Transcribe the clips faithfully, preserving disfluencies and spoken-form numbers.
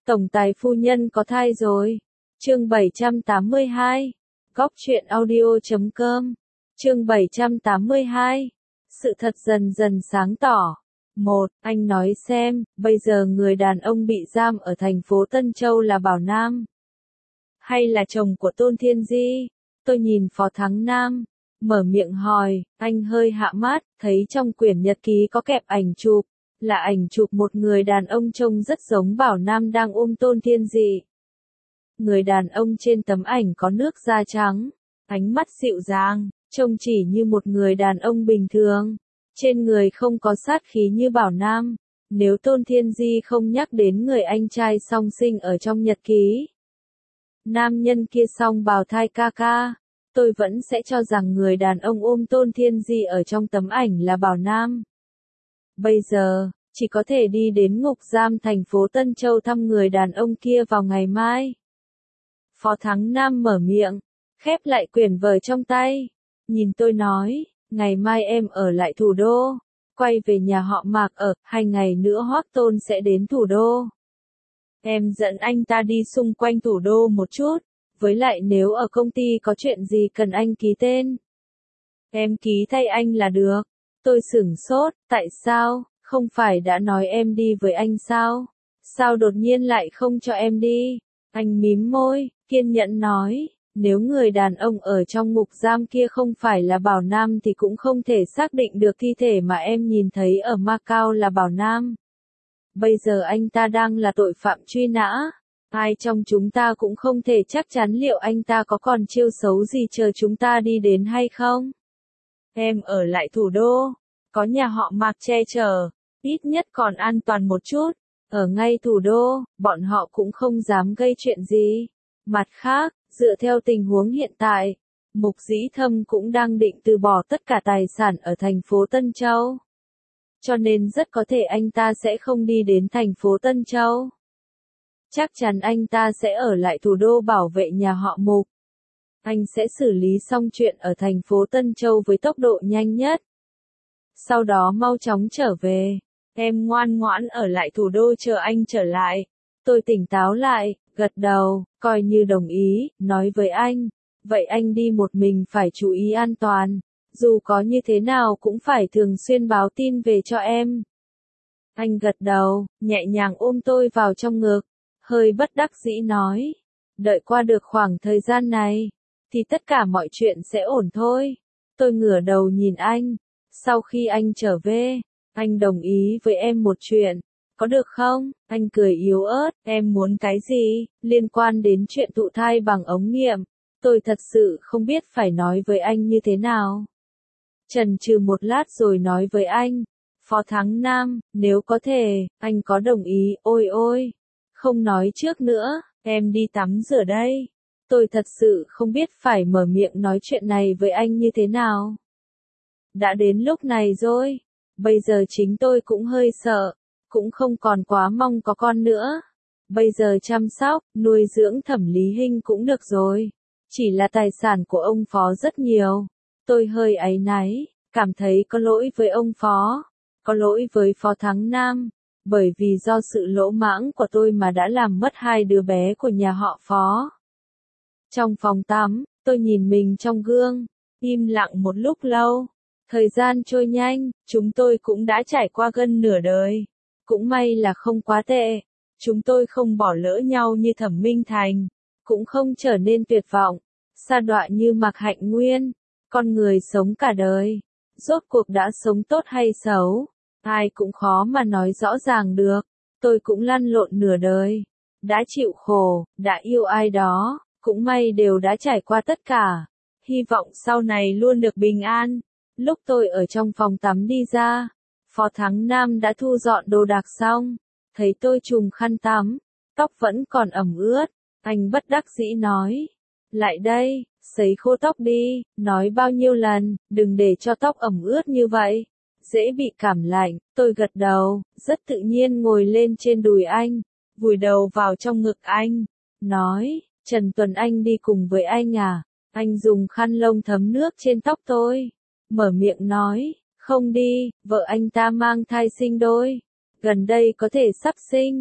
Tổng tài phu nhân có thai rồi. Chương bảy trăm tám mươi hai. Góc truyện audio chấm com. Chương bảy trăm tám mươi hai. Sự thật dần dần sáng tỏ. Một, anh nói xem, bây giờ người đàn ông bị giam ở thành phố Tân Châu là Bảo Nam, hay là chồng của Tôn Thiên Di? Tôi nhìn Phó Thắng Nam, mở miệng hỏi, anh hơi hạ mắt, thấy trong quyển nhật ký có kẹp ảnh chụp, là ảnh chụp một người đàn ông trông rất giống Bảo Nam đang ôm Tôn Thiên Di. Người đàn ông trên tấm ảnh có nước da trắng, ánh mắt dịu dàng, trông chỉ như một người đàn ông bình thường. Trên người không có sát khí như Bảo Nam. Nếu Tôn Thiên Di không nhắc đến người anh trai song sinh ở trong nhật ký, nam nhân kia song bào thai ca ca, tôi vẫn sẽ cho rằng người đàn ông ôm Tôn Thiên Di ở trong tấm ảnh là Bảo Nam. Bây giờ, chỉ có thể đi đến ngục giam thành phố Tân Châu thăm người đàn ông kia vào ngày mai. Phó Thắng Nam mở miệng, khép lại quyển vở trong tay, nhìn tôi nói, ngày mai em ở lại thủ đô, quay về nhà họ Mạc ở, hai ngày nữa Hoắc Tôn sẽ đến thủ đô. Em dẫn anh ta đi xung quanh thủ đô một chút, với lại nếu ở công ty có chuyện gì cần anh ký tên, em ký thay anh là được. Tôi sửng sốt, tại sao, không phải đã nói em đi với anh sao? Sao đột nhiên lại không cho em đi? Anh mím môi, kiên nhẫn nói. Nếu người đàn ông ở trong ngục giam kia không phải là Bảo Nam thì cũng không thể xác định được thi thể mà em nhìn thấy ở Macau là Bảo Nam. Bây giờ anh ta đang là tội phạm truy nã. Ai trong chúng ta cũng không thể chắc chắn liệu anh ta có còn chiêu xấu gì chờ chúng ta đi đến hay không. Em ở lại thủ đô, có nhà họ Mạc che chở, ít nhất còn an toàn một chút. Ở ngay thủ đô, bọn họ cũng không dám gây chuyện gì. Mặt khác, dựa theo tình huống hiện tại, Mục Dĩ Thâm cũng đang định từ bỏ tất cả tài sản ở thành phố Tân Châu. Cho nên rất có thể anh ta sẽ không đi đến thành phố Tân Châu. Chắc chắn anh ta sẽ ở lại thủ đô bảo vệ nhà họ Mục. Anh sẽ xử lý xong chuyện ở thành phố Tân Châu với tốc độ nhanh nhất. Sau đó mau chóng trở về. Em ngoan ngoãn ở lại thủ đô chờ anh trở lại. Tôi tỉnh táo lại, gật đầu, coi như đồng ý, nói với anh. Vậy anh đi một mình phải chú ý an toàn. Dù có như thế nào cũng phải thường xuyên báo tin về cho em. Anh gật đầu, nhẹ nhàng ôm tôi vào trong ngực. Hơi bất đắc dĩ nói. Đợi qua được khoảng thời gian này, thì tất cả mọi chuyện sẽ ổn thôi. Tôi ngửa đầu nhìn anh. Sau khi anh trở về, anh đồng ý với em một chuyện. Có được không? Anh cười yếu ớt, em muốn cái gì? Liên quan đến chuyện thụ thai bằng ống nghiệm. Tôi thật sự không biết phải nói với anh như thế nào. Chần chừ một lát rồi nói với anh. Phó Thắng Nam, nếu có thể, anh có đồng ý, ôi ôi. Không nói trước nữa, em đi tắm rửa đây. Tôi thật sự không biết phải mở miệng nói chuyện này với anh như thế nào. Đã đến lúc này rồi. Bây giờ chính tôi cũng hơi sợ. Cũng không còn quá mong có con nữa. Bây giờ chăm sóc, nuôi dưỡng Thẩm Lý Hinh cũng được rồi. Chỉ là tài sản của ông Phó rất nhiều. Tôi hơi áy náy, cảm thấy có lỗi với ông Phó. Có lỗi với Phó Thắng Nam. Bởi vì do sự lỗ mãng của tôi mà đã làm mất hai đứa bé của nhà họ Phó. Trong phòng tắm, tôi nhìn mình trong gương. Im lặng một lúc lâu. Thời gian trôi nhanh, chúng tôi cũng đã trải qua gần nửa đời. Cũng may là không quá tệ. Chúng tôi không bỏ lỡ nhau như Thẩm Minh Thành. Cũng không trở nên tuyệt vọng. Sa đọa như Mạc Hạnh Nguyên. Con người sống cả đời. Rốt cuộc đã sống tốt hay xấu. Ai cũng khó mà nói rõ ràng được. Tôi cũng lăn lộn nửa đời. Đã chịu khổ, đã yêu ai đó. Cũng may đều đã trải qua tất cả. Hy vọng sau này luôn được bình an. Lúc tôi ở trong phòng tắm đi ra, Phó Thắng Nam đã thu dọn đồ đạc xong. Thấy tôi trùm khăn tắm, tóc vẫn còn ẩm ướt. Anh bất đắc dĩ nói. Lại đây, sấy khô tóc đi. Nói bao nhiêu lần, đừng để cho tóc ẩm ướt như vậy. Dễ bị cảm lạnh. Tôi gật đầu, rất tự nhiên ngồi lên trên đùi anh. Vùi đầu vào trong ngực anh. Nói, Trần Tuấn Anh đi cùng với anh à? Anh dùng khăn lông thấm nước trên tóc tôi. Mở miệng nói, không đi, vợ anh ta mang thai sinh đôi. Gần đây có thể sắp sinh.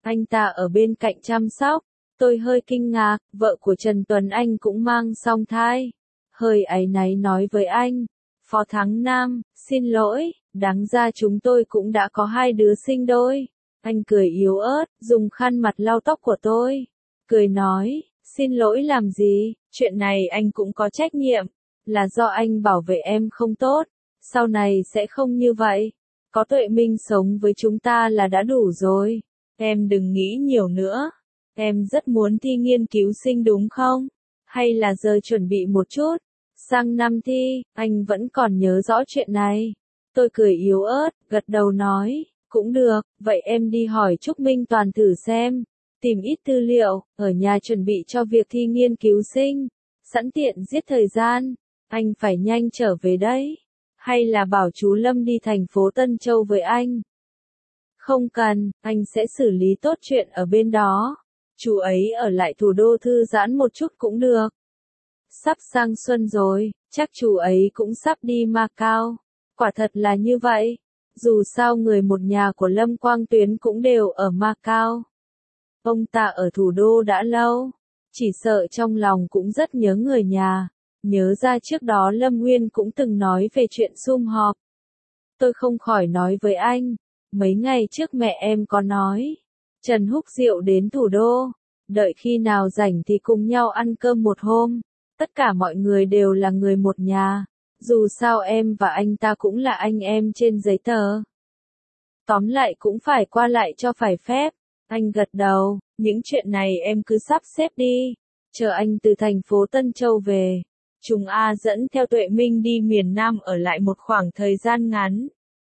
anh ta ở bên cạnh chăm sóc. Tôi hơi kinh ngạc, vợ của Trần Tuấn Anh cũng mang song thai. Hơi áy náy nói với anh, Phó Thắng Nam, xin lỗi, đáng ra chúng tôi cũng đã có hai đứa sinh đôi. Anh cười yếu ớt, dùng khăn mặt lau tóc của tôi. Cười nói, xin lỗi làm gì, chuyện này anh cũng có trách nhiệm. Là do anh bảo vệ em không tốt, sau này sẽ không như vậy. Có Tuệ Minh sống với chúng ta là đã đủ rồi. Em đừng nghĩ nhiều nữa. Em rất muốn thi nghiên cứu sinh đúng không? Hay là giờ chuẩn bị một chút? Sang năm thi, anh vẫn còn nhớ rõ chuyện này. Tôi cười yếu ớt, gật đầu nói, cũng được, vậy em đi hỏi Trúc Minh Toàn thử xem. Tìm ít tư liệu, ở nhà chuẩn bị cho việc thi nghiên cứu sinh. Sẵn tiện giết thời gian. Anh phải nhanh trở về đấy. Hay là bảo chú Lâm đi thành phố Tân Châu với anh? Không cần, anh sẽ xử lý tốt chuyện ở bên đó. Chú ấy ở lại thủ đô thư giãn một chút cũng được. Sắp sang xuân rồi, chắc chú ấy cũng sắp đi Macau. Quả thật là như vậy. Dù sao người một nhà của Lâm Quang Tuyến cũng đều ở Macau. Ông ta ở thủ đô đã lâu. Chỉ sợ trong lòng cũng rất nhớ người nhà. Nhớ ra trước đó Lâm Nguyên cũng từng nói về chuyện sum họp. Tôi không khỏi nói với anh. Mấy ngày trước mẹ em có nói. Trần Húc Diệu đến thủ đô. Đợi khi nào rảnh thì cùng nhau ăn cơm một hôm. Tất cả mọi người đều là người một nhà. Dù sao em và anh ta cũng là anh em trên giấy tờ. Tóm lại cũng phải qua lại cho phải phép. Anh gật đầu, những chuyện này em cứ sắp xếp đi. Chờ anh từ thành phố Tân Châu về. Chúng A dẫn theo Tuệ Minh đi miền Nam ở lại một khoảng thời gian ngắn.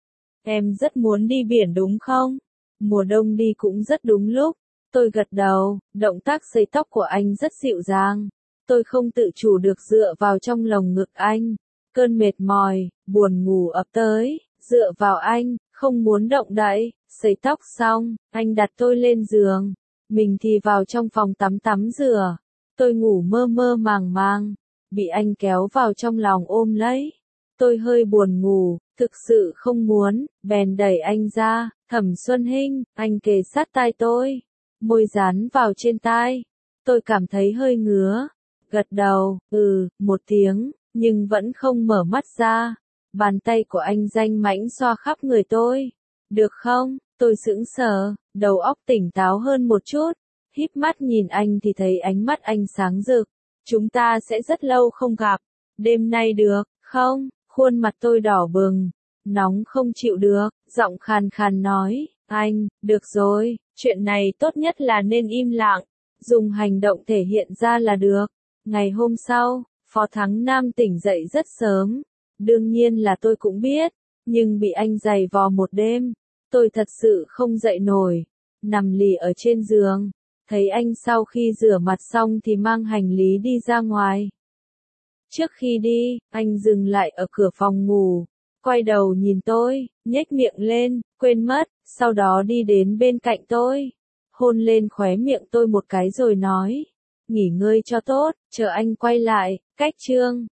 Em rất muốn đi biển đúng không? Mùa đông đi cũng rất đúng lúc. Tôi gật đầu, động tác sấy tóc của anh rất dịu dàng. Tôi không tự chủ được dựa vào trong lồng ngực anh. Cơn mệt mỏi, buồn ngủ ập tới, dựa vào anh, không muốn động đậy. Sấy tóc xong, anh đặt tôi lên giường. Mình thì vào trong phòng tắm tắm rửa. Tôi ngủ mơ mơ màng màng. Bị anh kéo vào trong lòng ôm lấy. Tôi hơi buồn ngủ, thực sự không muốn, bèn đẩy anh ra. Thẩm Xuân Hinh, anh kề sát tai tôi. Môi dán vào trên tai. Tôi cảm thấy hơi ngứa. Gật đầu, ừ, một tiếng, nhưng vẫn không mở mắt ra. Bàn tay của anh danh mãnh xoa khắp người tôi. Được không? Tôi sững sờ, đầu óc tỉnh táo hơn một chút. Híp mắt nhìn anh thì thấy ánh mắt anh sáng rực. Chúng ta sẽ rất lâu không gặp. Đêm nay được, không? Khuôn mặt tôi đỏ bừng. Nóng không chịu được, giọng khàn khàn nói. Anh, được rồi, chuyện này tốt nhất là nên im lặng. Dùng hành động thể hiện ra là được. Ngày hôm sau, Phó Thắng Nam tỉnh dậy rất sớm. Đương nhiên là tôi cũng biết. Nhưng bị anh giày vò một đêm. Tôi thật sự không dậy nổi. Nằm lì ở trên giường. Thấy anh sau khi rửa mặt xong thì mang hành lý đi ra ngoài. Trước khi đi, anh dừng lại ở cửa phòng ngủ. Quay đầu nhìn tôi, nhếch miệng lên, quên mất, sau đó đi đến bên cạnh tôi. Hôn lên khóe miệng tôi một cái rồi nói. Nghỉ ngơi cho tốt, chờ anh quay lại, cách chương.